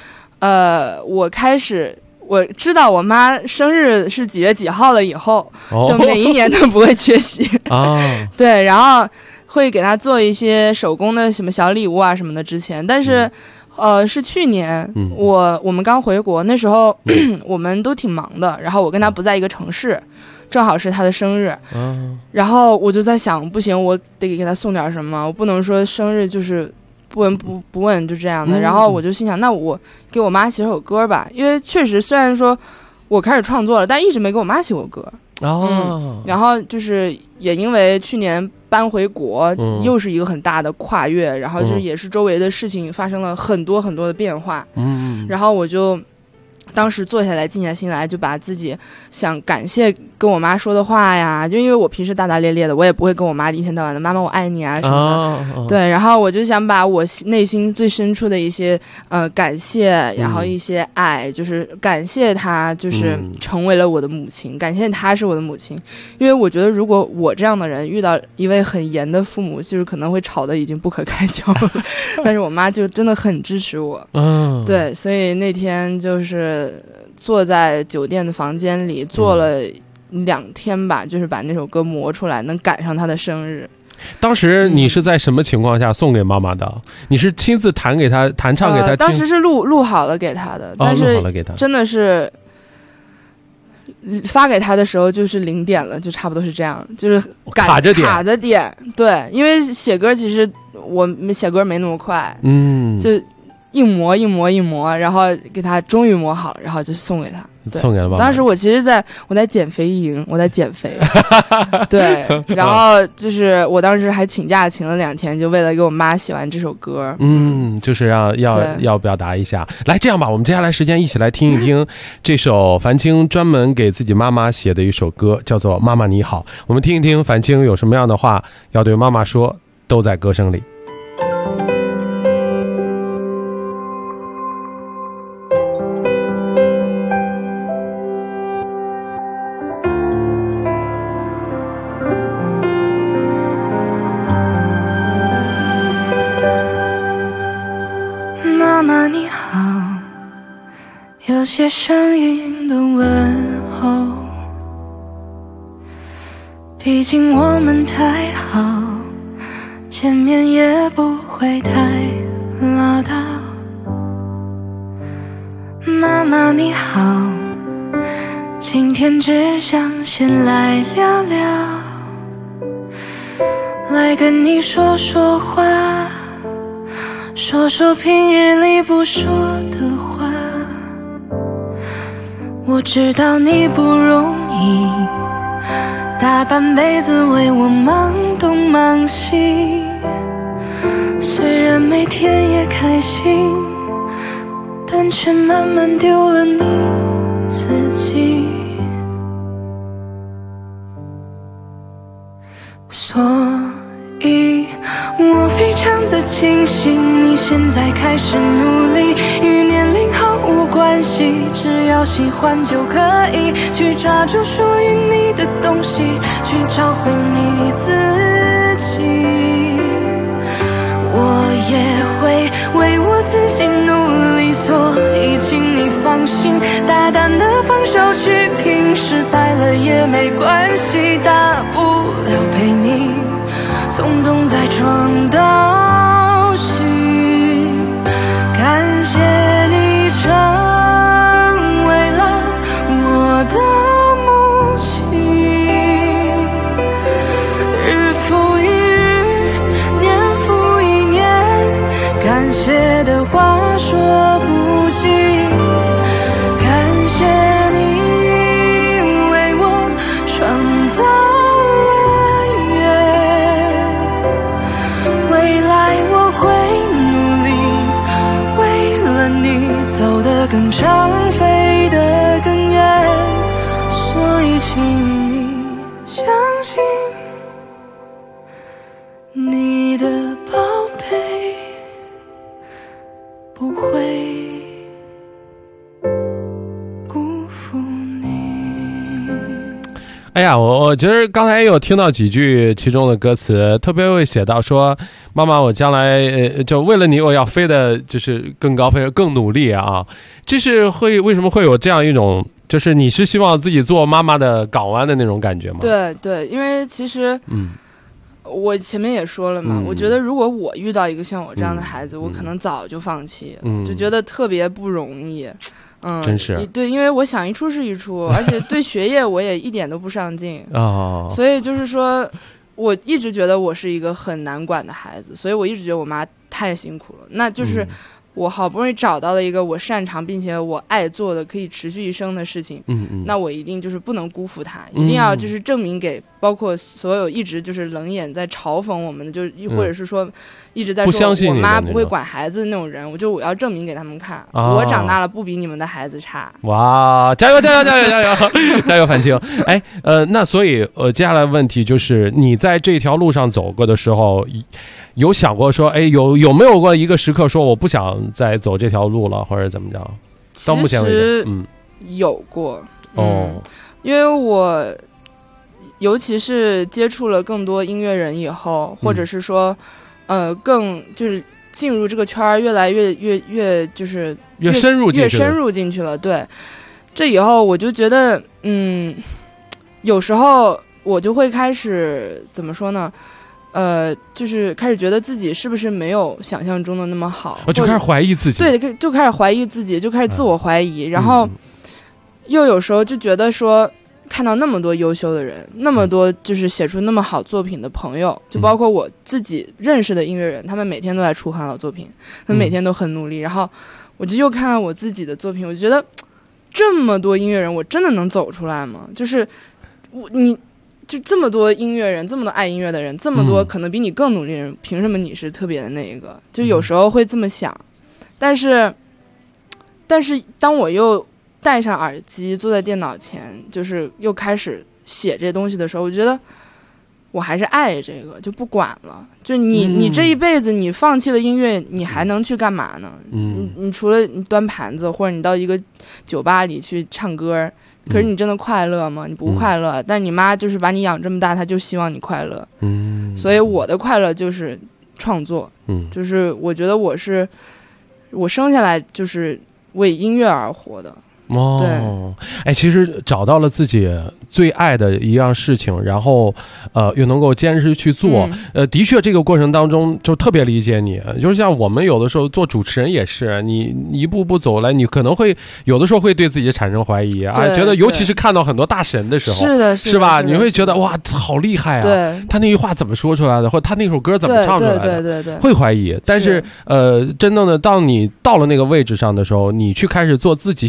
我知道我妈生日是几月几号了以后，就每一年都不会缺席。对，然后会给她做一些手工的什么小礼物啊什么的之前，但是是去年我们刚回国，那时候我们都挺忙的，然后我跟她不在一个城市，正好是她的生日。然后我就在想，不行，我得给她送点什么，我不能说生日就是不闻不问就这样的。然后我就心想，那我给我妈写首歌吧，因为确实虽然说我开始创作了，但一直没给我妈写过歌。然后就是也因为去年搬回国，又是一个很大的跨越，然后就是也是周围的事情发生了很多很多的变化。然后我就当时坐下来静下心来，就把自己想感谢跟我妈说的话呀，就因为我平时大大咧咧的，我也不会跟我妈一天到晚的妈妈我爱你啊什么的。对，然后我就想把我内心最深处的一些感谢，然后一些爱，就是感谢她就是成为了我的母亲，感谢她是我的母亲。因为我觉得如果我这样的人遇到一位很严的父母，就是可能会吵得已经不可开交了。但是我妈就真的很支持我。对，所以那天就是坐在酒店的房间里做了2天吧，就是把那首歌磨出来，能赶上她的生日。 当时你是在什么情况下送给妈妈的？你是亲自弹给她，弹唱给她听？ 当时是录好了给她的，但是真的是发给她的时候就是0点了，就差不多是这样，就是卡着点。对，因为写歌其实我写歌没那么快，就一磨，然后给他终于磨好了，然后就送给他， 送给了妈妈。 当时我其实我在减肥营，我在减肥。对，然后就是我当时还请假请了2天，就为了给我妈写完这首歌。 就是要表达一下。来，这样吧，我们接下来时间一起来听一听这首樊青专门给自己妈妈写的一首歌，叫做《妈妈你好》。我们听一听樊青有什么样的话要对妈妈说，都在歌声里。 有些声音的问候，毕竟我们太好，见面也不会太唠叨。妈妈你好，今天只想先来聊聊，来跟你说说话，说说平日里不说的话。我知道你不容易， 大半辈子为我忙东忙西，虽然每天也开心，但却慢慢丢了你自己。所以我非常的庆幸你现在开始努力，与年龄毫无关系，只要喜欢就可以去抓住属于你的东西，去找回你自己。我也会为我自己努力，所以请你放心，大胆的放手去拼，失败了也没关系，大不了陪你从东再撞到西。感谢你成为了我的母亲，日复一日，年复一年，感谢的话说不尽。感谢你为我创造更长，飞得更远，所以请你相信你的宝贝不会辜负你。 哎呀，我觉得刚才也有听到几句其中的歌词，特别会写到说，妈妈，我将来就为了你，我要飞的就是更高，飞得更努力啊！这是为什么会有这样一种，就是你是希望自己做妈妈的港湾的那种感觉吗？ 对对，因为其实，我前面也说了嘛，我觉得如果我遇到一个像我这样的孩子，我可能早就放弃，就觉得特别不容易。 真是对，因为我想一出是一出，而且对学业我也一点都不上进所以就是说，我一直觉得我是一个很难管的孩子，所以我一直觉得我妈太辛苦了。那就是我好不容易找到了一个我擅长并且我爱做的可以持续一生的事情，那我一定就是不能辜负她，一定要就是证明给包括所有一直就是冷眼在嘲讽我们的，就是或者是说一直在说我妈不会管孩子那种人，我要证明给他们看，我长大了不比你们的孩子差。 哇，加油加油加油加油加油，樊青！哎，那所以接下来问题就是你在这条路上走过的时候，有想过说，哎，有没有过一个时刻说我不想再走这条路了，或者怎么着？到目前为止， 有过因为我尤其是接触了更多音乐人以后，或者是说，更就是进入这个圈儿，越来越就是越深入进去了。对，这以后我就觉得，有时候我就会开始怎么说呢？就是开始觉得自己是不是没有想象中的那么好， 就开始怀疑自己。 对，就开始怀疑自己，就开始自我怀疑，然后又有时候就觉得说，看到那么多优秀的人，那么多就是写出那么好作品的朋友，就包括我自己认识的音乐人，他们每天都在出很好作品，他们每天都很努力，然后我就又看看我自己的作品，我就觉得这么多音乐人，我真的能走出来吗？就是就这么多音乐人，这么多爱音乐的人，这么多可能比你更努力的人，凭什么你是特别的那一个？就有时候会这么想，但是当我又戴上耳机坐在电脑前，就是又开始写这些东西的时候，我觉得我还是爱这个，就不管了。就你这一辈子你放弃了音乐，你还能去干嘛呢？你除了你端盘子，或者你到一个酒吧里去唱歌，可是你真的快乐吗？你不快乐。但你妈就是把你养这么大，她就希望你快乐。所以我的快乐就是创作。就是我觉得我生下来就是为音乐而活的。对， 哎，其实找到了自己最爱的一样事情，然后又能够坚持去做，的确这个过程当中就特别理解你，就是像我们有的时候做主持人也是，你一步步走来，你可能会有的时候会对自己产生怀疑啊，觉得尤其是看到很多大神的时候，是吧？你会觉得哇，好厉害啊！ 对， 他那句话怎么说出来的，或者他那首歌怎么唱出来的， 对， 会怀疑。但是真正的当你到了那个位置上的时候，你去开始做自己喜欢做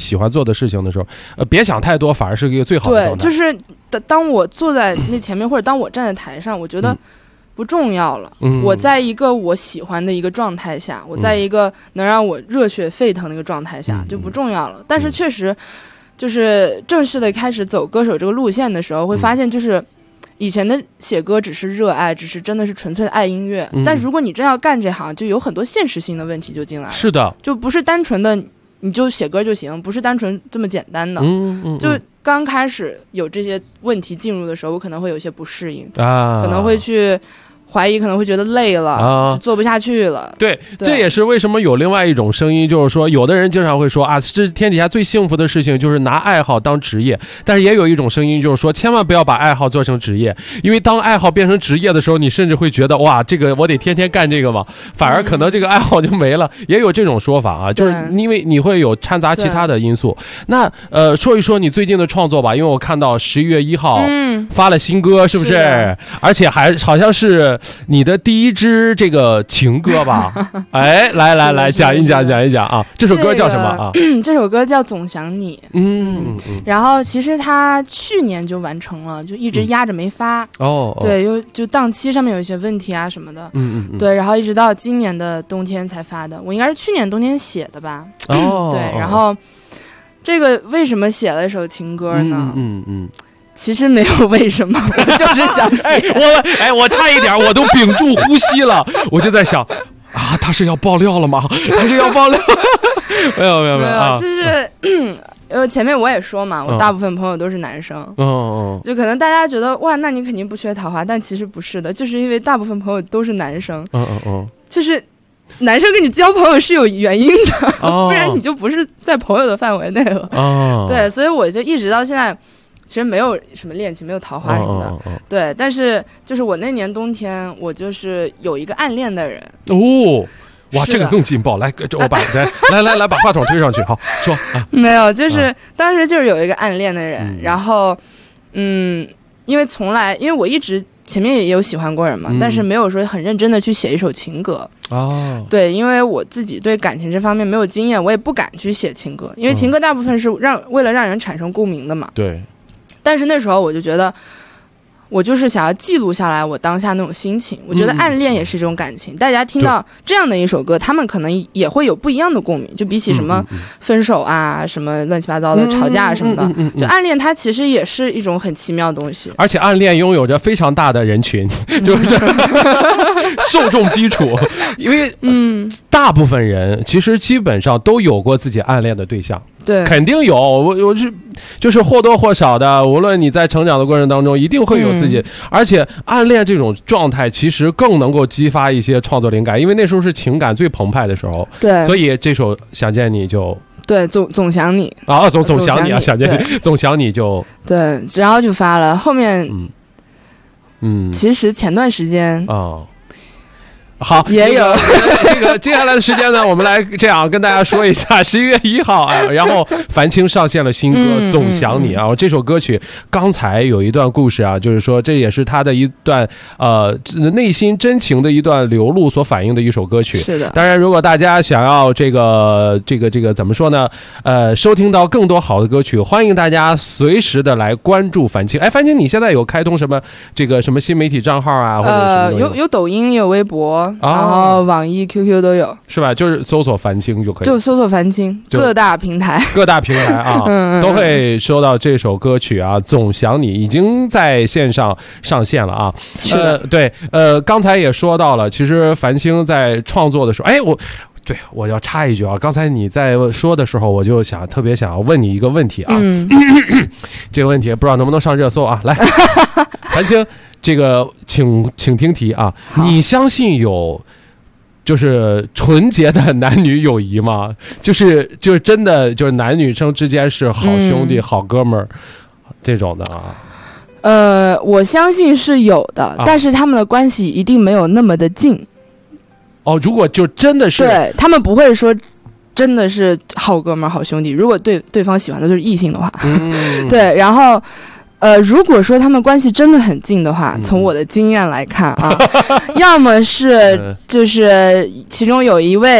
的事情的时候，别想太多，反而是一个最好的状态。 对，就是当我坐在那前面，或者当我站在台上，我觉得不重要了。我在一个我喜欢的一个状态下，我在一个能让我热血沸腾的一个状态下，就不重要了。但是确实，就是正式的开始走歌手这个路线的时候，会发现就是以前的写歌只是热爱，只是真的是纯粹的爱音乐。但如果你真要干这行，就有很多现实性的问题就进来了。 是的， 就不是单纯的你就写歌就行，不是单纯这么简单的。就刚开始有这些问题进入的时候，我可能会有些不适应可能会去怀疑，可能会觉得累了就做不下去了。 对，这也是为什么有另外一种声音，就是说有的人经常会说啊，这天底下最幸福的事情就是拿爱好当职业。但是也有一种声音就是说，千万不要把爱好做成职业，因为当爱好变成职业的时候，你甚至会觉得哇，这个我得天天干这个嘛，反而可能这个爱好就没了。也有这种说法啊，就是因为你会有掺杂其他的因素。那说一说你最近的创作吧，因为我看到11月1号发了新歌，是不是？而且还好像是你的第一支这个情歌吧？哎，来讲一讲啊！这首歌叫什么啊？ 这首歌叫《总想你》。然后其实他去年就完成了，就一直压着没发。对，就档期上面有一些问题啊什么的。对，然后一直到今年的冬天才发的。我应该是去年冬天写的吧？对，然后这个为什么写了一首情歌呢？其实没有为什么，我就是想写。 我差一点我都屏住呼吸了，我就在想啊，他是要爆料了吗？没有啊， 就是前面我也说嘛，我大部分朋友都是男生。就可能大家觉得哇，那你肯定不缺桃花，但其实不是的，就是因为大部分朋友都是男生。就是男生跟你交朋友是有原因的，不然你就不是在朋友的范围内了。对，所以我就一直到现在其实没有什么恋情，没有桃花什么的。对，但是就是我那年冬天，我就是有一个暗恋的人。 哇，这个更劲爆！来，我把来把话筒推上去，好说啊。 没有，就是当时就是有一个暗恋的人，然后因为我一直前面也有喜欢过人嘛，但是没有说很认真的去写一首情歌。对，因为我自己对感情这方面没有经验，我也不敢去写情歌，因为情歌大部分是为了让人产生共鸣的嘛。 对。 但是那时候我就觉得，我就是想要记录下来我当下那种心情。我觉得暗恋也是一种感情，大家听到这样的一首歌，他们可能也会有不一样的共鸣。就比起什么分手啊，什么乱七八糟的吵架什么的，就暗恋它其实也是一种很奇妙的东西。 而且暗恋拥有着非常大的人群，就是受众基础。因为大部分人其实基本上都有过自己暗恋的对象。 对， 肯定有，我就是或多或少的，无论你在成长的过程当中，一定会有自己，而且暗恋这种状态其实更能够激发一些创作灵感，因为那时候是情感最澎湃的时候。 对， 所以这首《想见你》就对总想你啊，总想你啊，想见你，总想你就对，然后就发了。后面其实前段时间好， 也有这个接下来的时间呢，我们来这样跟大家说一下11月1号啊，然后樊青上线了新歌《总想你》啊。这首歌曲刚才有一段故事啊，就是说这也是他的一段内心真情的一段流露所反映的一首歌曲。 是的。 当然，如果大家想要这个怎么说呢？收听到更多好的歌曲，欢迎大家随时的来关注樊青。哎，樊青，你现在有开通什么什么新媒体账号啊？或者什么有抖音，有微博。然后网易 QQ 都有， 是吧？就是搜索樊青就可以， 就搜索樊青，各大平台啊都会收到这首歌曲啊。总想你已经在线上上线了啊。对，刚才也说到了，其实樊青在创作的时候，我要插一句啊，刚才你在说的时候，我就特别想要问你一个问题啊。这个问题不知道能不能上热搜啊？来，樊青。这个请听题啊，你相信有就是纯洁的男女友谊吗？就是真的就是男女生之间是好兄弟、好哥们儿这种的啊？ 我相信是有的，但是他们的关系一定没有那么的近。 如果就真的是， 对，他们不会说真的是好哥们儿、好兄弟。如果对方喜欢的就是异性的话，对，然后。如果说他们关系真的很近的话，从我的经验来看啊，要么是就是其中有一位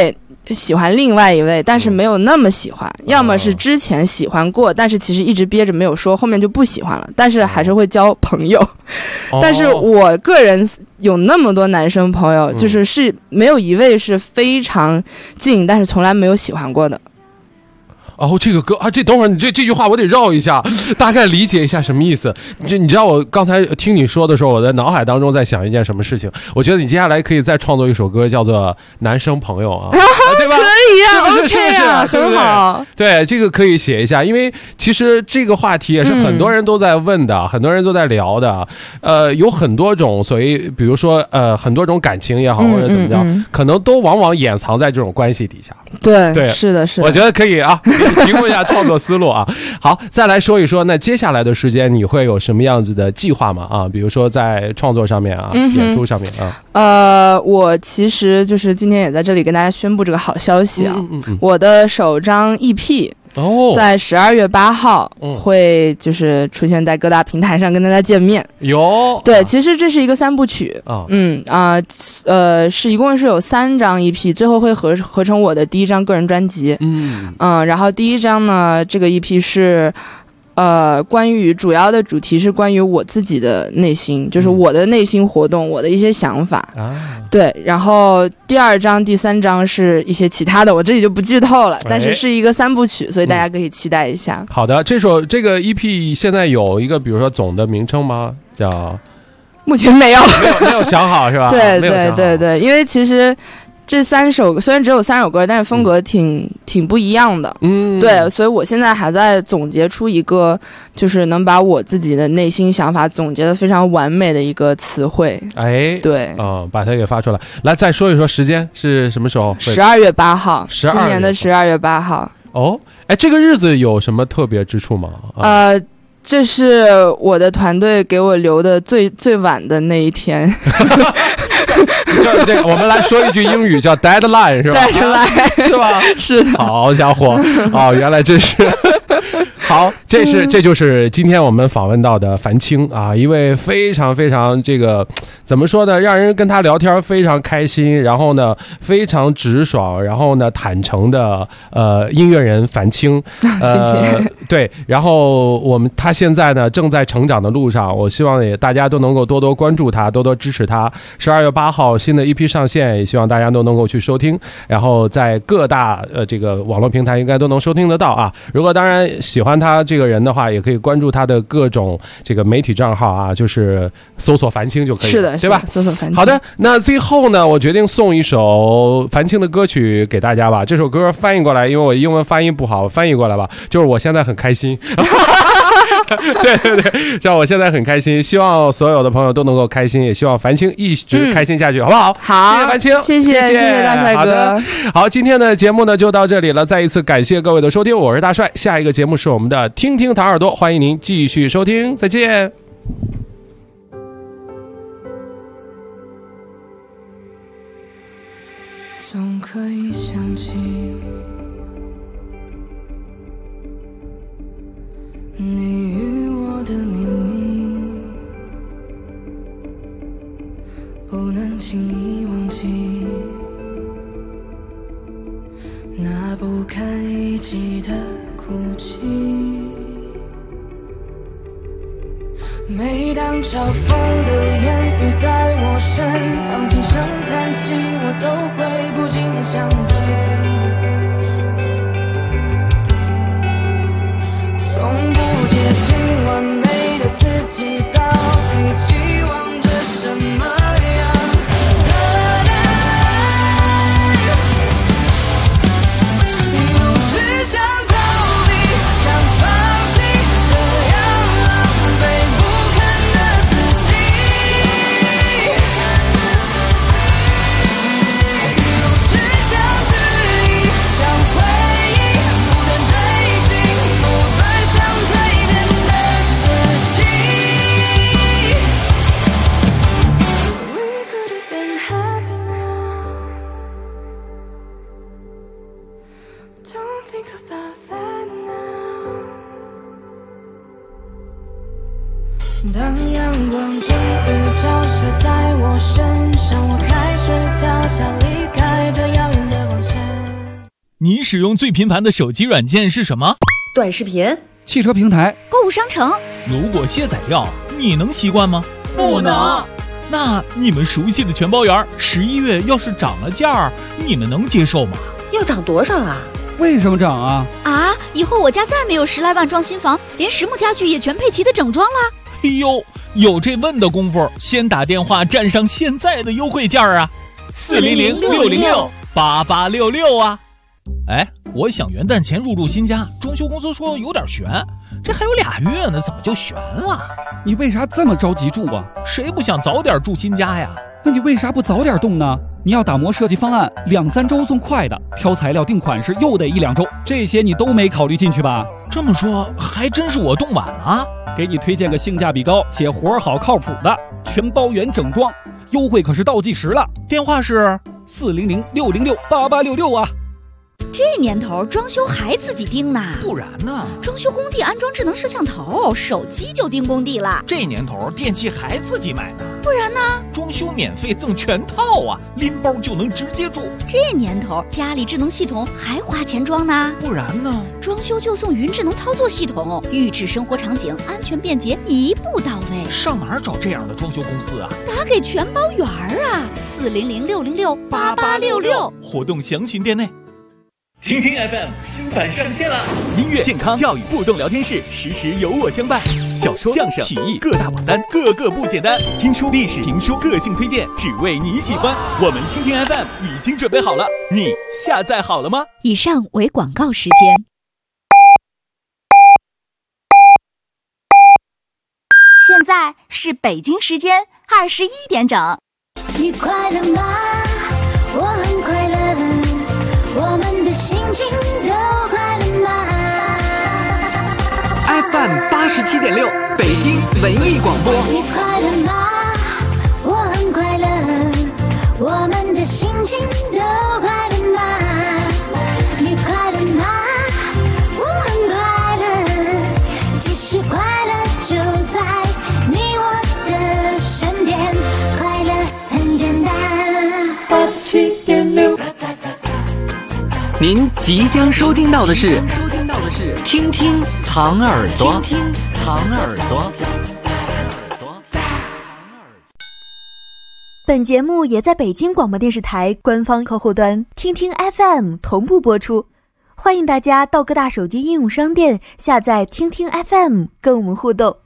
喜欢另外一位，但是没有那么喜欢，要么是之前喜欢过，但是其实一直憋着没有说，后面就不喜欢了，但是还是会交朋友。但是我个人有那么多男生朋友，就是没有一位是非常近，但是从来没有喜欢过的。 哦，这个歌啊，等会儿你这句话我得绕一下，大概理解一下什么意思。你知道我刚才听你说的时候，我在脑海当中在想一件什么事情。我觉得你接下来可以再创作一首歌，叫做《男生朋友》啊，对吧？ 可以啊 ，OK 啊，很好。 对，这个可以写一下，因为其实这个话题也是很多人都在问的，很多人都在聊的。有很多种所谓，比如说很多种感情也好，或者怎么着，可能都往往掩藏在这种关系底下。 对，是的，是的。 我觉得可以啊。提供一下创作思路啊。好，再来说一说，那接下来的时间你会有什么样子的计划吗？啊，比如说在创作上面啊，演出上面啊。我其实就是今天也在这里跟大家宣布这个好消息啊，我的首张 EP。在12月8号会就是出现在各大平台上跟大家见面。对，其实这是一个3部曲是一共是有3张 EP， 最后会合成我的第1张个人专辑。然后第1张呢，这个 EP 是关于主要的主题是关于我自己的内心，就是我的内心活动，我的一些想法。对，然后第2章、第3章是一些其他的，我这里就不剧透了，但是是一个3部曲，所以大家可以期待一下。 好的，这个 EP 现在有一个比如说总的名称吗？叫目前没有想好是吧？ 对，因为其实这3首虽然只有3首歌，但是风格挺不一样的。对，所以我现在还在总结出一个就是能把我自己的内心想法总结的非常完美的一个词汇。对， 把它给发出来。来，再说一说时间是什么时候 ？12月8号，今年的12月8号。 这个日子有什么特别之处吗？ 这是我的团队给我留的最晚的那一天。 这我们来说一句英语叫 deadline 是吧？ deadline 是吧？ 是的。 好家伙，原来这是。好，这就是今天我们访问到的樊青啊，一位非常非常这个怎么说呢，让人跟他聊天非常开心，然后呢非常直爽，然后呢坦诚的音乐人樊青。 谢谢。 对，然后他现在呢正在成长的路上，我希望大家都能够多多关注他，多多支持他。12月8号新的 EP 上线，也希望大家都能够去收听，然后在各大这个网络平台应该都能收听得到啊。如果当然喜欢他这个人的话，也可以关注他的各种这个媒体账号啊，就是搜索樊青就可以了。 是的， 对吧？ 搜索樊青。 好的，那最后呢，我决定送一首樊青的歌曲给大家吧。这首歌翻译过来，因为我英文发音不好，翻译过来吧，就是我现在很开心。对，叫我现在很开心，希望所有的朋友都能够开心，也希望樊青一直开心下去，好不好？ 好， 谢谢樊青， 谢谢大帅哥。 好，今天的节目呢就到这里了，再一次感谢各位的收听，我是大帅，下一个节目是我们的听听唐耳朵，欢迎您继续收听，再见。 总可以想起你与我的秘密，不能轻易忘记那不堪一击的哭泣。每当嘲讽的言语在我身旁轻声叹息，我都会不禁想起从不接近完美的自己，到底期望着什么样的答案？有时想逃避，想放弃，这样狼狈不堪的自己。有时想质疑，想回忆，不断追寻，不断想蜕变的自己。We could have been happy now. Don't think about that now. 当阳光终于照射在我身上，我开始悄悄离开这耀眼的光线。 你使用最频繁的手机软件是什么？ 短视频、 汽车平台、 购物商城。 如果卸载掉，你能习惯吗？ 不能。 那你们熟悉的全包园11月要是涨了价，你们能接受吗？ 要涨多少啊？ 为什么涨啊？ 以后我家再没有10来万装新房，连实木家具也全配齐的整装了。 哎呦，有这问的功夫，先打电话占上现在的优惠价啊！400-606-8866啊！哎，我想元旦前入住新家，装修公司说有点悬，这还有2月呢，怎么就悬了？ 你为啥这么着急住啊？ 谁不想早点住新家呀？ 那你为啥不早点动呢？你要打磨设计方案，2、3周送快的，挑材料定款式又得1、2周，这些你都没考虑进去吧？ 这么说，还真是我动晚了。 给你推荐个性价比高且活好靠谱的全包圆整装，优惠可是倒计时了。 电话是 400-606-8866啊！ 这年头装修还自己盯呢？ 不然呢？ 装修工地安装智能摄像头，手机就盯工地了。 这年头电器还自己买呢？ 不然呢？ 装修免费赠全套啊，拎包就能直接住。 这年头家里智能系统还花钱装呢？ 不然呢？ 装修就送云智能操作系统，预制生活场景，安全便捷，一步到位。 上哪儿找这样的装修公司啊？ 打给全包园啊，400-606-8866， 活动详询店内。 听听 FM 新版上线了，音乐、健康、教育、互动聊天室，时时有我相伴。小说、相声、曲艺各大榜单，个个不简单。听书、历史、评书、个性推荐，只为你喜欢。我们听听 FM 已经准备好了，你下载好了吗？ 以上为广告时间。 现在是北京时间21点整。 你快乐吗？我很快乐。我们的心情都快乐吗 ？FM 87.6，北京文艺广播。 你快乐吗？我很快乐。我们的心情都快乐吗？你快乐吗？我很快乐。其实快乐就在你我的身边，快乐很简单。87.6。 您即将收听到的是听听糖耳朵，听听糖耳朵。 本节目也在北京广播电视台官方客户端听听 FM 同步播出，欢迎大家到各大手机应用商店下载听听 FM 跟我们互动。